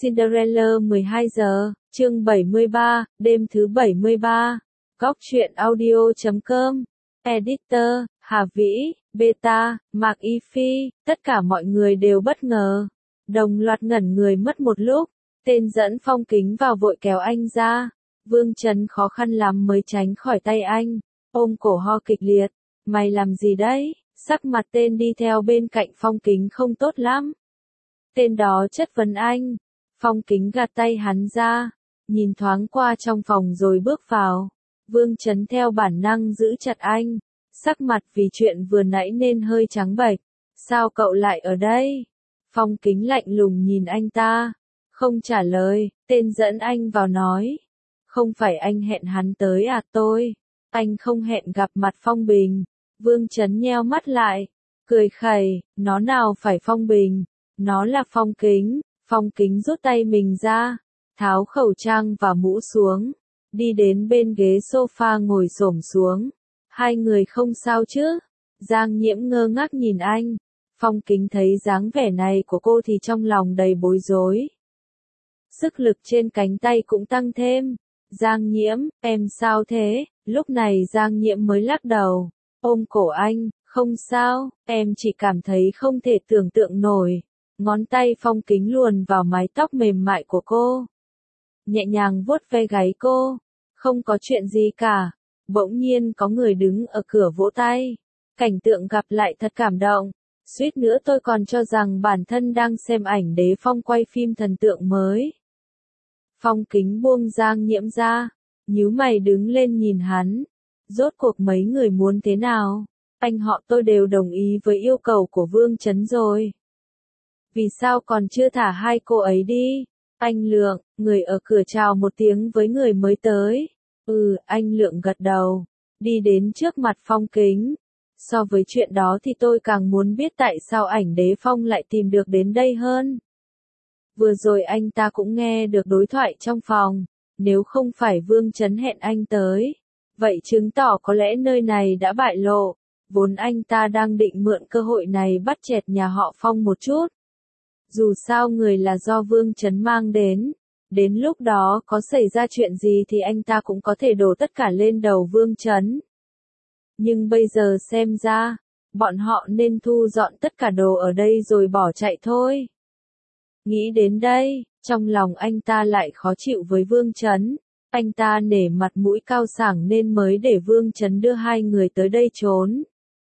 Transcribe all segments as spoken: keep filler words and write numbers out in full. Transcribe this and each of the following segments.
Cinderella mười hai giờ, chương bảy mươi ba, đêm thứ bảy mươi ba. Góc truyện audio chấm com. Editor, Hà Vĩ, Beta, Mạc Y Phi, tất cả mọi người đều bất ngờ. Đồng loạt ngẩn người mất một lúc. Tên dẫn Phong Kính vào vội kéo anh ra. Vương Trấn khó khăn lắm mới tránh khỏi tay anh. Ôm cổ ho kịch liệt. Mày làm gì đấy? Sắc mặt tên đi theo bên cạnh Phong Kính không tốt lắm. Tên đó chất vấn anh. Phong Kính gạt tay hắn ra. Nhìn thoáng qua trong phòng rồi bước vào. Vương Trấn theo bản năng giữ chặt anh. Sắc mặt vì chuyện vừa nãy nên hơi trắng bệch. Sao cậu lại ở đây? Phong Kính lạnh lùng nhìn anh ta. Không trả lời, tên dẫn anh vào nói. Không phải anh hẹn hắn tới à? Tôi. Anh không hẹn gặp mặt Phong Bình. Vương Trấn nheo mắt lại. Cười khẩy, nó nào phải Phong Bình. Nó là Phong Kính. Phong Kính rút tay mình ra. Tháo khẩu trang và mũ xuống. Đi đến bên ghế sofa ngồi xổm xuống. Hai người không sao chứ? Giang Nhiễm ngơ ngác nhìn anh. Phong Kính thấy dáng vẻ này của cô thì trong lòng đầy bối rối. Sức lực trên cánh tay cũng tăng thêm. Giang Nhiễm, em sao thế? Lúc này Giang Nhiễm mới lắc đầu. Ôm cổ anh, không sao, em chỉ cảm thấy không thể tưởng tượng nổi. Ngón tay Phong Kính luồn vào mái tóc mềm mại của cô. Nhẹ nhàng vuốt ve gáy cô. Không có chuyện gì cả. Bỗng nhiên có người đứng ở cửa vỗ tay. Cảnh tượng gặp lại thật cảm động. Suýt nữa tôi còn cho rằng bản thân đang xem ảnh Đế Phong quay phim thần tượng mới. Phong Kính buông Giang Nhiễm ra. Nhíu mày đứng lên nhìn hắn. Rốt cuộc mấy người muốn thế nào? Anh họ tôi đều đồng ý với yêu cầu của Vương Trấn rồi. Vì sao còn chưa thả hai cô ấy đi? Anh Lượng, người ở cửa chào một tiếng với người mới tới. Ừ, anh Lượng gật đầu. Đi đến trước mặt Phong Kính. So với chuyện đó thì tôi càng muốn biết tại sao ảnh Đế Phong lại tìm được đến đây hơn. Vừa rồi anh ta cũng nghe được đối thoại trong phòng. Nếu không phải Vương Trấn hẹn anh tới. Vậy chứng tỏ có lẽ nơi này đã bại lộ. Vốn anh ta đang định mượn cơ hội này bắt chẹt nhà họ Phong một chút. Dù sao người là do Vương Trấn mang đến. Đến lúc đó có xảy ra chuyện gì thì anh ta cũng có thể đổ tất cả lên đầu Vương Trấn. Nhưng bây giờ xem ra, bọn họ nên thu dọn tất cả đồ ở đây rồi bỏ chạy thôi. Nghĩ đến đây, trong lòng anh ta lại khó chịu với Vương Trấn. Anh ta nể mặt mũi cao sảng nên mới để Vương Trấn đưa hai người tới đây trốn.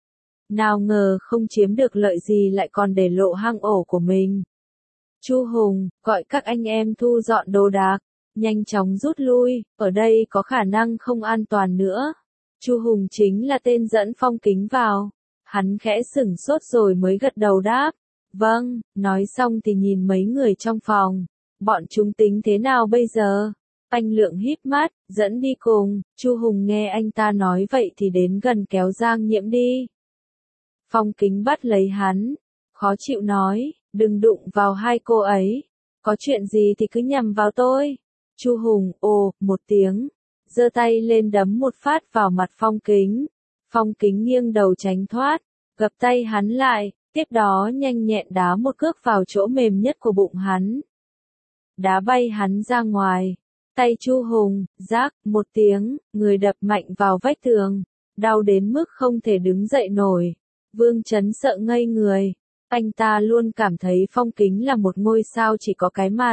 Nào ngờ không chiếm được lợi gì lại còn để lộ hang ổ của mình. Chu Hùng, gọi các anh em thu dọn đồ đạc, nhanh chóng rút lui, ở đây có khả năng không an toàn nữa. Chu Hùng chính là tên dẫn Phong Kính vào. Hắn khẽ sửng sốt rồi mới gật đầu đáp. Vâng, nói xong thì nhìn mấy người trong phòng. Bọn chúng tính thế nào bây giờ? Anh Lượng híp mắt, dẫn đi cùng. Chu Hùng nghe anh ta nói vậy thì đến gần kéo Giang Nhiễm đi. Phong Kính bắt lấy hắn. Khó chịu nói, đừng đụng vào hai cô ấy. Có chuyện gì thì cứ nhằm vào tôi. Chu Hùng, ồ, một tiếng. Giơ tay lên đấm một phát vào mặt Phong Kính. Phong Kính nghiêng đầu tránh thoát. Gập tay hắn lại. Tiếp đó nhanh nhẹn đá một cước vào chỗ mềm nhất của bụng hắn. Đá bay hắn ra ngoài. Tay Chu Hùng, rác, một tiếng, người đập mạnh vào vách tường. Đau đến mức không thể đứng dậy nổi. Vương Trấn sợ ngây người. Anh ta luôn cảm thấy Phong Kính là một ngôi sao chỉ có cái mặt.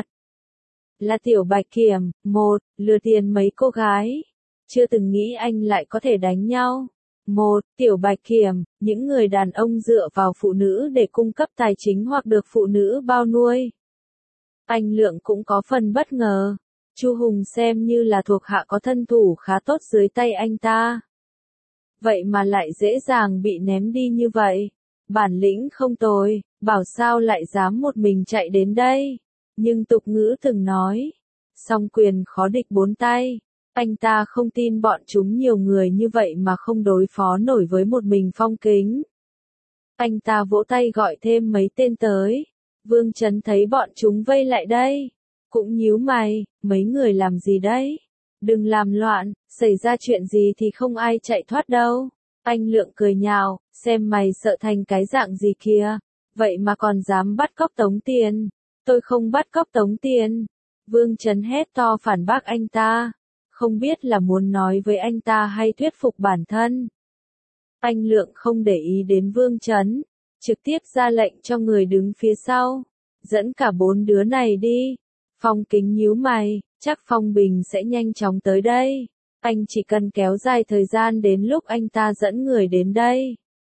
Là Tiểu Bạch Kiểm, một, lừa tiền mấy cô gái. Chưa từng nghĩ anh lại có thể đánh nhau. Một, Tiểu Bạch Kiểm, những người đàn ông dựa vào phụ nữ để cung cấp tài chính hoặc được phụ nữ bao nuôi. Anh Lượng cũng có phần bất ngờ. Chu Hùng xem như là thuộc hạ có thân thủ khá tốt dưới tay anh ta. Vậy mà lại dễ dàng bị ném đi như vậy. Bản lĩnh không tồi, bảo sao lại dám một mình chạy đến đây. Nhưng tục ngữ từng nói, song quyền khó địch bốn tay. Anh ta không tin bọn chúng nhiều người như vậy mà không đối phó nổi với một mình Phong Kính. Anh ta vỗ tay gọi thêm mấy tên tới. Vương Trấn thấy bọn chúng vây lại đây. Cũng nhíu mày, mấy người làm gì đấy? Đừng làm loạn, xảy ra chuyện gì thì không ai chạy thoát đâu. Anh Lượng cười nhạo, xem mày sợ thành cái dạng gì kìa. Vậy mà còn dám bắt cóc tống tiền. Tôi không bắt cóc tống tiền. Vương Chấn hét to phản bác anh ta. Không biết là muốn nói với anh ta hay thuyết phục bản thân. Anh Lượng không để ý đến Vương Chấn, trực tiếp ra lệnh cho người đứng phía sau. Dẫn cả bốn đứa này đi. Phong Kính nhíu mày, chắc Phong Bình sẽ nhanh chóng tới đây. Anh chỉ cần kéo dài thời gian đến lúc anh ta dẫn người đến đây.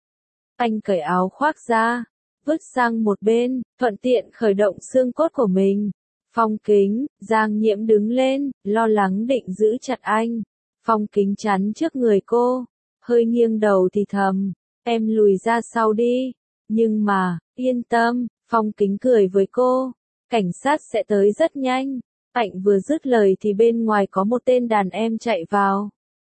Anh cởi áo khoác ra, vứt sang một bên, thuận tiện khởi động xương cốt của mình. Phong Kính, Giang Nhiễm đứng lên, lo lắng định giữ chặt anh. Phong Kính chắn trước người cô, hơi nghiêng đầu thì thầm, em lùi ra sau đi. Nhưng mà, yên tâm, Phong Kính cười với cô, cảnh sát sẽ tới rất nhanh. Anh vừa dứt lời thì bên ngoài có một tên đàn em chạy vào.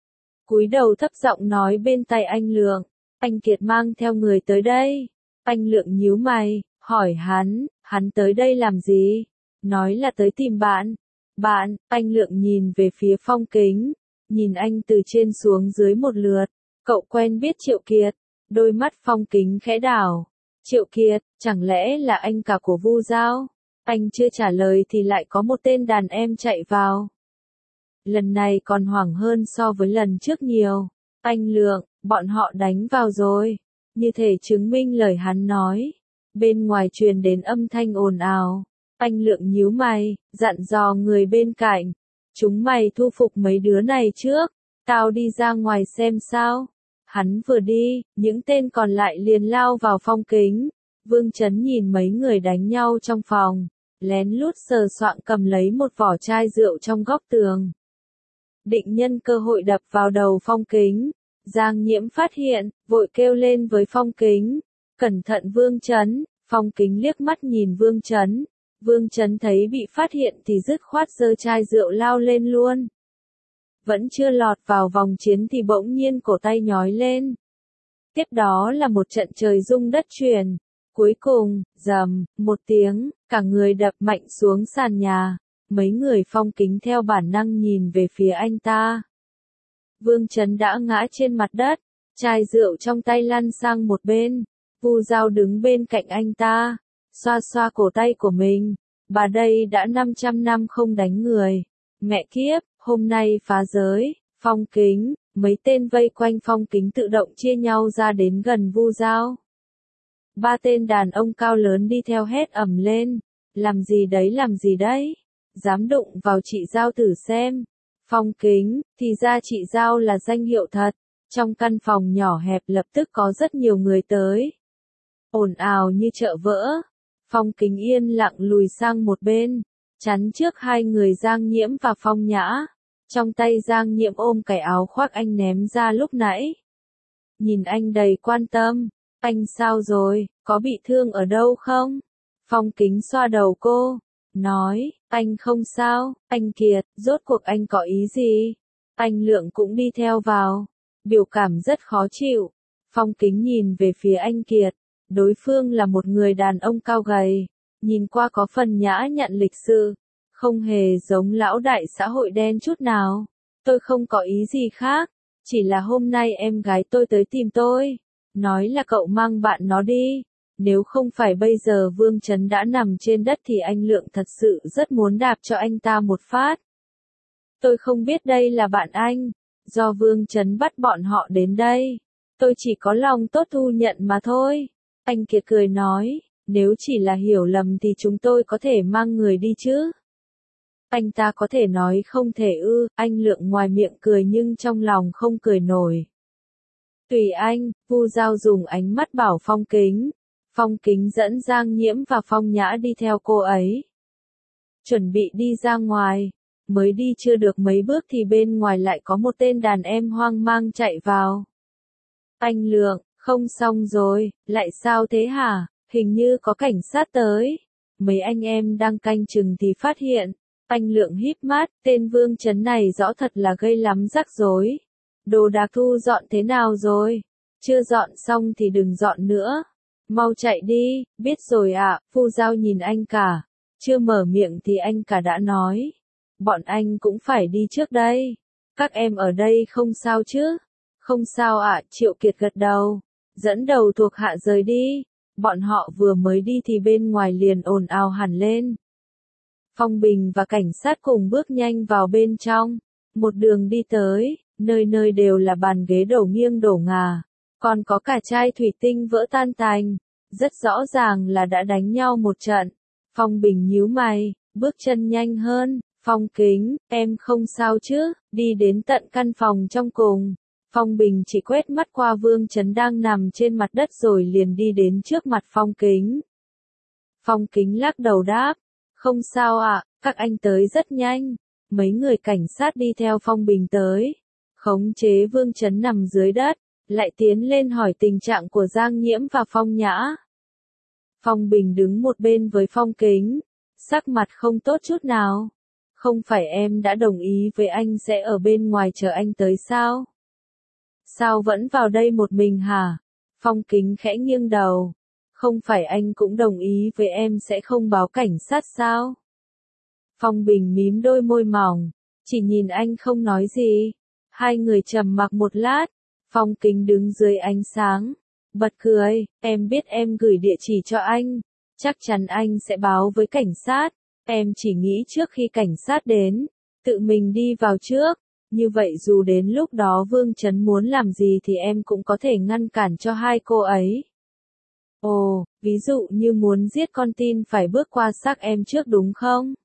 Cúi đầu thấp giọng nói bên tai anh Lượng, anh Kiệt mang theo người tới đây. Anh Lượng nhíu mày, hỏi hắn, hắn tới đây làm gì? Nói là tới tìm bạn. Bạn, anh Lượng nhìn về phía Phong Kính, nhìn anh từ trên xuống dưới một lượt. Cậu quen biết Triệu Kiệt? Đôi mắt Phong Kính khẽ đảo. Triệu Kiệt, chẳng lẽ là anh cả của Vu Giao? Anh chưa trả lời thì lại có một tên đàn em chạy vào. Lần này còn hoảng hơn so với lần trước nhiều. Anh Lượng, bọn họ đánh vào rồi. Như thể chứng minh lời hắn nói. Bên ngoài truyền đến âm thanh ồn ào. Anh Lượng nhíu mày, dặn dò người bên cạnh. Chúng mày thu phục mấy đứa này trước. Tao đi ra ngoài xem sao. Hắn vừa đi, những tên còn lại liền lao vào Phong Kính. Vương Chấn nhìn mấy người đánh nhau trong phòng, lén lút sờ soạng cầm lấy một vỏ chai rượu trong góc tường. Định nhân cơ hội đập vào đầu Phong Kính. Giang Nhiễm phát hiện, vội kêu lên với Phong Kính. Cẩn thận Vương Chấn. Phong Kính liếc mắt nhìn Vương Chấn. Vương Chấn thấy bị phát hiện thì dứt khoát giơ chai rượu lao lên luôn. Vẫn chưa lọt vào vòng chiến thì bỗng nhiên cổ tay nhói lên. Tiếp đó là một trận trời rung đất chuyển. Cuối cùng, rầm, một tiếng, cả người đập mạnh xuống sàn nhà. Mấy người Phong Kính theo bản năng nhìn về phía anh ta. Vương Chấn đã ngã trên mặt đất, chai rượu trong tay lăn sang một bên. Vu Giao đứng bên cạnh anh ta, xoa xoa cổ tay của mình. Bà đây đã năm trăm năm không đánh người. Mẹ kiếp, hôm nay phá giới. Phong Kính, mấy tên vây quanh Phong Kính tự động chia nhau ra đến gần Vu Giao. Ba tên đàn ông cao lớn đi theo hét ầm lên. Làm gì đấy làm gì đấy? Dám đụng vào chị Giao thử xem. Phong Kính, thì ra chị Giao là danh hiệu thật. Trong căn phòng nhỏ hẹp lập tức có rất nhiều người tới. Ồn ào như chợ vỡ. Phong Kính yên lặng lùi sang một bên, chắn trước hai người Giang Nhiễm và Phong Nhã. Trong tay Giang Nhiễm ôm cái áo khoác anh ném ra lúc nãy. Nhìn anh đầy quan tâm. Anh sao rồi, có bị thương ở đâu không? Phong Kính xoa đầu cô, nói, anh không sao. Anh Kiệt, rốt cuộc anh có ý gì? Anh Lượng cũng đi theo vào, biểu cảm rất khó chịu. Phong Kính nhìn về phía anh Kiệt, đối phương là một người đàn ông cao gầy, nhìn qua có phần nhã nhặn lịch sự, không hề giống lão đại xã hội đen chút nào. Tôi không có ý gì khác, chỉ là hôm nay em gái tôi tới tìm tôi, nói là cậu mang bạn nó đi. Nếu không phải bây giờ Vương Chấn đã nằm trên đất thì anh Lượng thật sự rất muốn đạp cho anh ta một phát. Tôi không biết đây là bạn anh, do Vương Chấn bắt bọn họ đến đây. Tôi chỉ có lòng tốt thu nhận mà thôi. Anh Kiệt cười nói, nếu chỉ là hiểu lầm thì chúng tôi có thể mang người đi chứ. Anh ta có thể nói không thể ư, anh Lượng ngoài miệng cười nhưng trong lòng không cười nổi. Tùy anh, Vu Giao dùng ánh mắt bảo Phong Kính. Phong Kính dẫn Giang Nhiễm và Phong Nhã đi theo cô ấy. Chuẩn bị đi ra ngoài, mới đi chưa được mấy bước thì bên ngoài lại có một tên đàn em hoang mang chạy vào. Anh Lượng, không xong rồi, lại sao thế hả? Hình như có cảnh sát tới. Mấy anh em đang canh chừng thì phát hiện. Anh Lượng híp mắt, tên Vương Chấn này rõ thật là gây lắm rắc rối. Đồ đạc thu dọn thế nào rồi? Chưa dọn xong thì đừng dọn nữa. Mau chạy đi, biết rồi ạ. À. Vu Giao nhìn anh cả. Chưa mở miệng thì anh cả đã nói. Bọn anh cũng phải đi trước đây. Các em ở đây không sao chứ? Không sao ạ, à, Triệu Kiệt gật đầu. Dẫn đầu thuộc hạ rời đi. bọn họ vừa mới đi thì bên ngoài liền ồn ào hẳn lên. Phong Bình và cảnh sát cùng bước nhanh vào bên trong, một đường đi tới, nơi nơi đều là bàn ghế đổ nghiêng đổ ngả, còn có cả chai thủy tinh vỡ tan tành, rất rõ ràng là đã đánh nhau một trận. Phong Bình nhíu mày, bước chân nhanh hơn, Phong Kính, em không sao chứ, đi đến tận căn phòng trong cùng. Phong Bình chỉ quét mắt qua Vương Chấn đang nằm trên mặt đất rồi liền đi đến trước mặt Phong Kính. Phong Kính lắc đầu đáp, không sao ạ, các anh tới rất nhanh. Mấy người cảnh sát đi theo Phong Bình tới, khống chế Vương Chấn nằm dưới đất, lại tiến lên hỏi tình trạng của Giang Nhiễm và Phong Nhã. Phong Bình đứng một bên với Phong Kính, sắc mặt không tốt chút nào. Không phải em đã đồng ý với anh sẽ ở bên ngoài chờ anh tới sao? Sao vẫn vào đây một mình hả? Phong Kính khẽ nghiêng đầu. Không phải anh cũng đồng ý với em sẽ không báo cảnh sát sao? Phong Bình mím đôi môi mỏng, chỉ nhìn anh không nói gì. Hai người trầm mặc một lát, Phong Kính đứng dưới ánh sáng, bật cười, em biết em gửi địa chỉ cho anh, chắc chắn anh sẽ báo với cảnh sát, em chỉ nghĩ trước khi cảnh sát đến, tự mình đi vào trước, như vậy dù đến lúc đó Vương Chấn muốn làm gì thì em cũng có thể ngăn cản cho hai cô ấy. Ồ, ví dụ như muốn giết con tin phải bước qua xác em trước đúng không?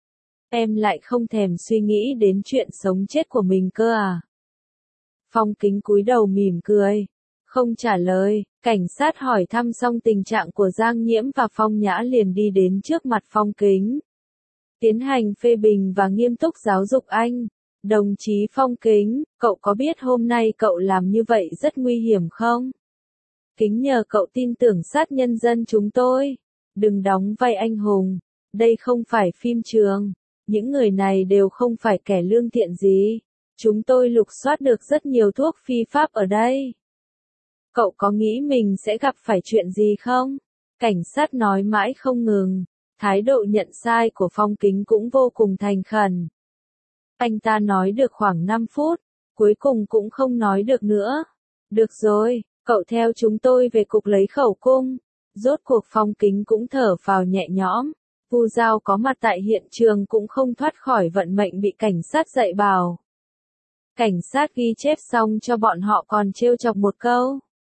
Em lại không thèm suy nghĩ đến chuyện sống chết của mình cơ à? Phong Kính cúi đầu mỉm cười, không trả lời, cảnh sát hỏi thăm xong tình trạng của Giang Nhiễm và Phong Nhã liền đi đến trước mặt Phong Kính. Tiến hành phê bình và nghiêm túc giáo dục anh. Đồng chí Phong Kính, cậu có biết hôm nay cậu làm như vậy rất nguy hiểm không? Kính nhờ cậu tin tưởng sát nhân dân chúng tôi. Đừng đóng vai anh hùng. Đây không phải phim trường. Những người này đều không phải kẻ lương thiện gì. Chúng tôi lục soát được rất nhiều thuốc phi pháp ở đây. Cậu có nghĩ mình sẽ gặp phải chuyện gì không? Cảnh sát nói mãi không ngừng. Thái độ nhận sai của Phong Kính cũng vô cùng thành khẩn. Anh ta nói được khoảng năm phút, cuối cùng cũng không nói được nữa. Được rồi, cậu theo chúng tôi về cục lấy khẩu cung. Rốt cuộc Phong Kính cũng thở phào nhẹ nhõm. Vu Giao có mặt tại hiện trường cũng không thoát khỏi vận mệnh bị cảnh sát dạy bảo. Cảnh sát ghi chép xong cho bọn họ còn trêu chọc một câu.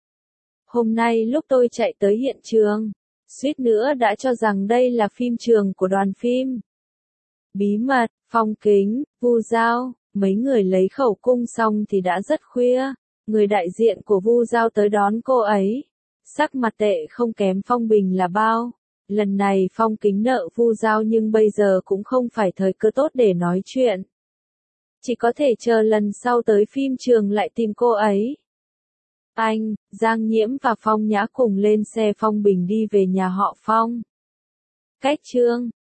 Hôm nay lúc tôi chạy tới hiện trường, suýt nữa đã cho rằng đây là phim trường của đoàn phim. Bí mật, Phong Kính, Vu Giao, mấy người lấy khẩu cung xong thì đã rất khuya. Người đại diện của Vu Giao tới đón cô ấy. Sắc mặt tệ không kém Phong Bình là bao. Lần này Phong Kính nợ Vu Giao nhưng bây giờ cũng không phải thời cơ tốt để nói chuyện. Chỉ có thể chờ lần sau tới phim trường lại tìm cô ấy. Anh, Giang Nhiễm và Phong Nhã cùng lên xe Phong Bình đi về nhà họ Phong. Cách chương